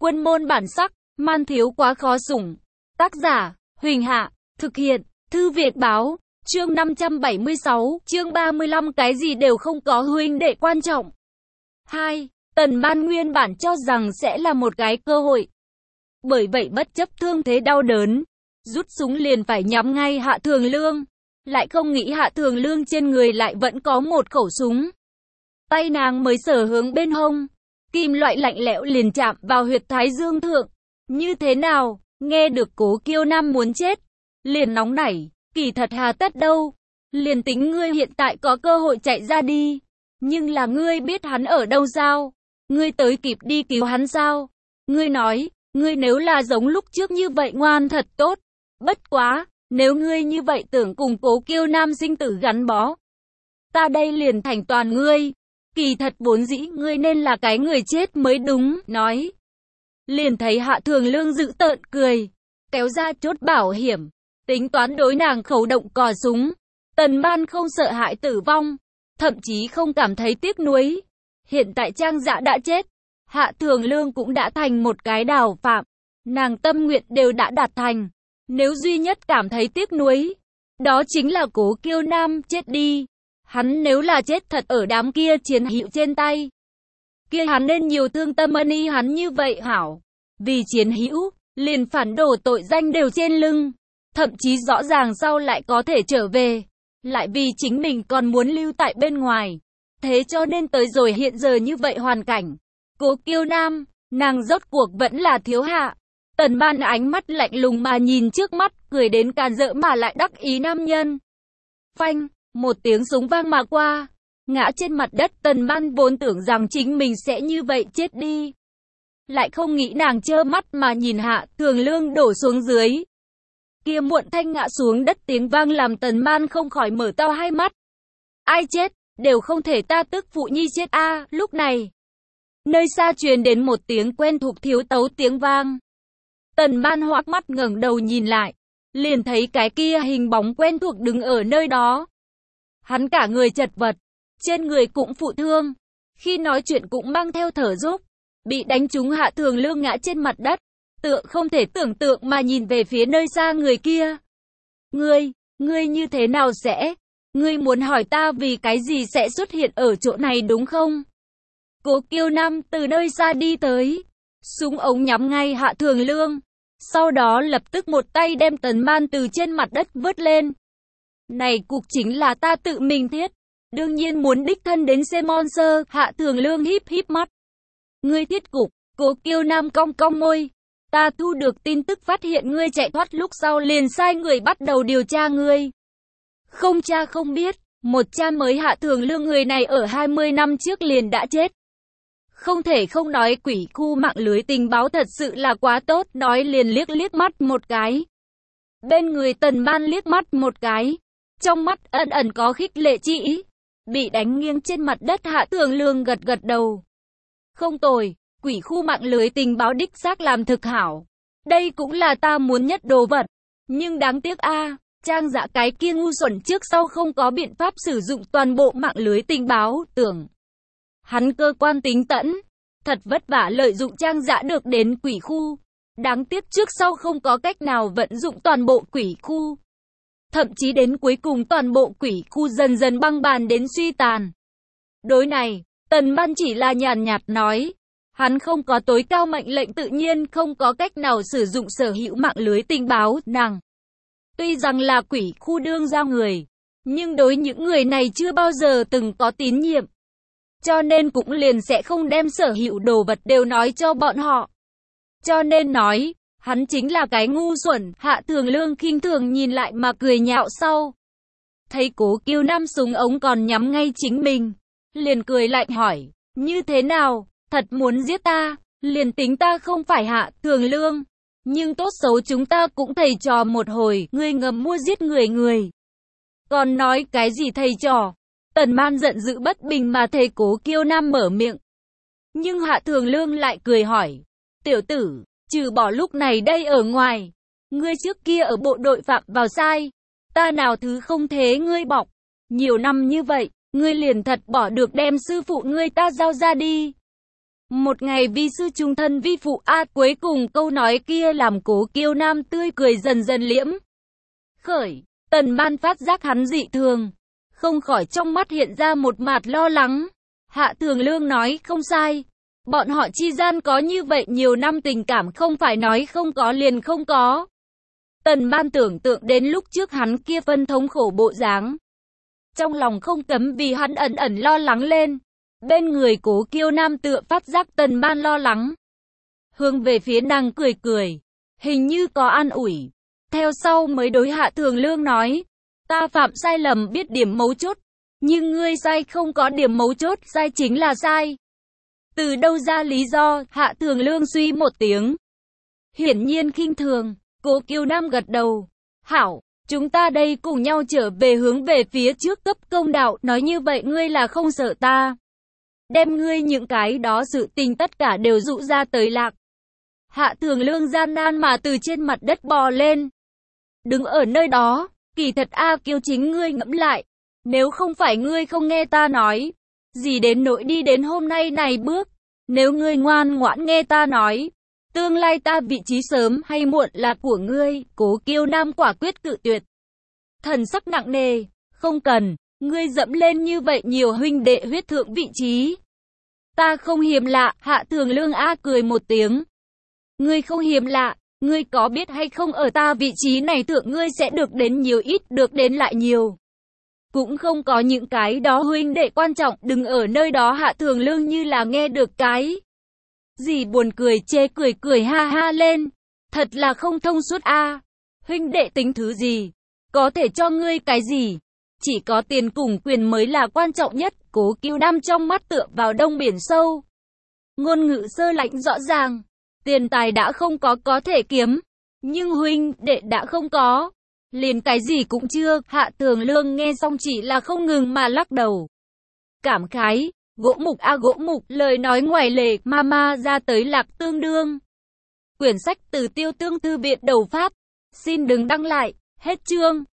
Quân môn bản sắc, man thiếu quá khó sủng. Tác giả, Huỳnh Hạ, thực hiện, Thư Việt Báo, chương 576, chương 35 cái gì đều không có huynh đệ quan trọng. 2. Tần Ban nguyên bản cho rằng sẽ là một cái cơ hội. Bởi vậy bất chấp thương thế đau đớn, rút súng liền phải nhắm ngay Hạ Thường Lương. Lại không nghĩ Hạ Thường Lương trên người lại vẫn có một khẩu súng. Tay nàng mới sở hướng bên hông. Kim loại lạnh lẽo liền chạm vào huyệt thái dương thượng. Như thế nào, nghe được Cố Kiêu Nam muốn chết. Liền nóng nảy, kỳ thật hà tất đâu. Liền tính ngươi hiện tại có cơ hội chạy ra đi. Nhưng là ngươi biết hắn ở đâu sao? Ngươi tới kịp đi cứu hắn sao? Ngươi nói, ngươi nếu là giống lúc trước như vậy ngoan thật tốt. Bất quá, nếu ngươi như vậy tưởng cùng Cố Kiêu Nam sinh tử gắn bó. Ta đây liền thành toàn ngươi. Kỳ thật vốn dĩ ngươi nên là cái người chết mới đúng, nói. Liền thấy Hạ Thường Lương dữ tợn cười, kéo ra chốt bảo hiểm, tính toán đối nàng khẩu động cò súng. Tần Ban không sợ hãi tử vong, thậm chí không cảm thấy tiếc nuối. Hiện tại Trang Dã đã chết, Hạ Thường Lương cũng đã thành một cái đào phạm, nàng tâm nguyện đều đã đạt thành. Nếu duy nhất cảm thấy tiếc nuối, đó chính là Cố Kiêu Nam chết đi. Hắn nếu là chết thật ở đám kia chiến hữu trên tay, kia hắn nên nhiều thương tâm ân y hắn như vậy hảo. Vì chiến hữu, liền phản đổ tội danh đều trên lưng, thậm chí rõ ràng sau lại có thể trở về, lại vì chính mình còn muốn lưu tại bên ngoài. Thế cho nên tới rồi hiện giờ như vậy hoàn cảnh, Cố Kiêu Nam, nàng rốt cuộc vẫn là thiếu hạ. Tần Ban ánh mắt lạnh lùng mà nhìn trước mắt, cười đến càn rỡ mà lại đắc ý nam nhân. Phanh, một tiếng súng vang mà qua, ngã trên mặt đất. Tần Ban vốn tưởng rằng chính mình sẽ như vậy chết đi, lại không nghĩ nàng trơ mắt mà nhìn Hạ Thường Lương đổ xuống dưới. Kia muộn thanh ngã xuống đất tiếng vang làm Tần Ban không khỏi mở to hai mắt. Ai chết, đều không thể ta tức phụ nhi chết a. Lúc này, nơi xa truyền đến một tiếng quen thuộc thiếu tấu tiếng vang. Tần Ban hoắc mắt ngẩng đầu nhìn lại, liền thấy cái kia hình bóng quen thuộc đứng ở nơi đó. Hắn cả người chật vật, trên người cũng phụ thương, khi nói chuyện cũng mang theo thở dốc. Bị đánh trúng Hạ Thường Lương ngã trên mặt đất, tựa không thể tưởng tượng mà nhìn về phía nơi xa người kia. Ngươi như thế nào sẽ? Ngươi muốn hỏi ta vì cái gì sẽ xuất hiện ở chỗ này đúng không? Cố Kiêu Nam từ nơi xa đi tới, súng ống nhắm ngay Hạ Thường Lương, sau đó lập tức một tay đem Tần Ban từ trên mặt đất vớt lên. Này cục chính là ta tự mình thiết, đương nhiên muốn đích thân đến xem monster. Hạ Thường Lương híp híp mắt. Ngươi thiết cục, Cố Kiêu Nam cong cong môi. Ta thu được tin tức phát hiện ngươi chạy thoát lúc sau liền sai người bắt đầu điều tra ngươi. Không cha không biết, một cha mới. Hạ Thường Lương người này ở 20 năm trước liền đã chết. Không thể không nói quỷ khu mạng lưới tình báo thật sự là quá tốt, nói liền liếc mắt một cái. Bên người Tần Ban liếc mắt một cái, trong mắt ẩn ẩn có khích lệ chi ý. Bị đánh nghiêng trên mặt đất Hạ Thường Lương gật gật đầu. Không tồi, quỷ khu mạng lưới tình báo đích xác làm thực hảo. Đây cũng là ta muốn nhất đồ vật. Nhưng đáng tiếc a, Trang Dã cái kia ngu xuẩn trước sau không có biện pháp sử dụng toàn bộ mạng lưới tình báo, tưởng hắn cơ quan tính tẫn, thật vất vả lợi dụng Trang Dã được đến quỷ khu. Đáng tiếc trước sau không có cách nào vận dụng toàn bộ quỷ khu. Thậm chí đến cuối cùng toàn bộ quỷ khu dần dần băng bàn đến suy tàn. Đối này, Tần Ban chỉ là nhàn nhạt nói, hắn không có tối cao mệnh lệnh tự nhiên không có cách nào sử dụng sở hữu mạng lưới tình báo. Nàng tuy rằng là quỷ khu đương ra người, nhưng đối những người này chưa bao giờ từng có tín nhiệm, cho nên cũng liền sẽ không đem sở hữu đồ vật đều nói cho bọn họ. Cho nên nói, hắn chính là cái ngu xuẩn. Hạ Thường Lương khinh thường nhìn lại mà cười nhạo sau. Thấy Cố Kiêu Nam súng ống còn nhắm ngay chính mình, liền cười lạnh hỏi, như thế nào, thật muốn giết ta? Liền tính ta không phải Hạ Thường Lương, nhưng tốt xấu chúng ta cũng thầy trò một hồi. Ngươi ngầm mua giết người, còn nói cái gì thầy trò? Tần Ban giận dữ bất bình mà thấy Cố Kiêu Nam mở miệng. Nhưng Hạ Thường Lương lại cười hỏi, tiểu tử, trừ bỏ lúc này đây ở ngoài, ngươi trước kia ở bộ đội phạm vào sai, ta nào thứ không thế ngươi bọc. Nhiều năm như vậy, ngươi liền thật bỏ được đem sư phụ ngươi ta giao ra đi. Một ngày vi sư trung thân vi phụ a. Cuối cùng câu nói kia làm Cố Kiêu Nam tươi cười dần dần liễm khởi. Tần Ban phát giác hắn dị thường, không khỏi trong mắt hiện ra một mạt lo lắng. Hạ Thường Lương nói không sai, bọn họ chi gian có như vậy nhiều năm tình cảm, không phải nói không có liền không có. Tần Ban tưởng tượng đến lúc trước hắn kia phân thống khổ bộ dáng, trong lòng không cấm vì hắn ẩn ẩn lo lắng lên. Bên người Cố Kiêu Nam tựa phát giác Tần Ban lo lắng, hướng về phía nàng cười cười, hình như có an ủi. Theo sau mới đối Hạ Thường Lương nói, ta phạm sai lầm biết điểm mấu chốt, nhưng ngươi sai không có điểm mấu chốt, sai chính là sai. Từ đâu ra lý do? Hạ Thường Lương suy một tiếng, hiển nhiên khinh thường. Cố Kiêu Nam gật đầu, hảo, chúng ta đây cùng nhau trở về, hướng về phía trước cấp công đạo. Nói như vậy ngươi là không sợ ta đem ngươi những cái đó sự tình tất cả đều dụ ra tới lạc. Hạ Thường Lương gian nan mà từ trên mặt đất bò lên, đứng ở nơi đó. Kỳ thật A Kiêu, chính ngươi ngẫm lại, nếu không phải ngươi không nghe ta nói, gì đến nỗi đi đến hôm nay này bước. Nếu ngươi ngoan ngoãn nghe ta nói, tương lai ta vị trí sớm hay muộn là của ngươi. Cố Kiêu Nam quả quyết cự tuyệt, thần sắc nặng nề, không cần, ngươi dẫm lên như vậy nhiều huynh đệ huyết thượng vị trí, ta không hiếm lạ. Hạ Thường Lương A cười một tiếng, ngươi không hiếm lạ, ngươi có biết hay không, ở ta vị trí này thượng ngươi sẽ được đến nhiều ít, được đến lại nhiều, cũng không có những cái đó huynh đệ quan trọng. Đừng ở nơi đó. Hạ Thường Lương như là nghe được cái gì buồn cười, chê cười, cười ha ha lên, thật là không thông suốt a. Huynh đệ tính thứ gì, có thể cho ngươi cái gì, chỉ có tiền cùng quyền mới là quan trọng nhất. Cố Kiêu Nam trong mắt tựa vào đông biển sâu, ngôn ngữ sơ lạnh rõ ràng. Tiền tài đã không có thể kiếm, nhưng huynh đệ đã không có, liền cái gì cũng chưa. Hạ Thường Lương nghe xong chỉ là không ngừng mà lắc đầu, cảm khái, gỗ mục a gỗ mục, lời nói ngoài lề, mama ra tới lạc tương đương. Quyển sách từ Tiêu Tương Thư viện Đầu Pháp. Xin đừng đăng lại, hết chương.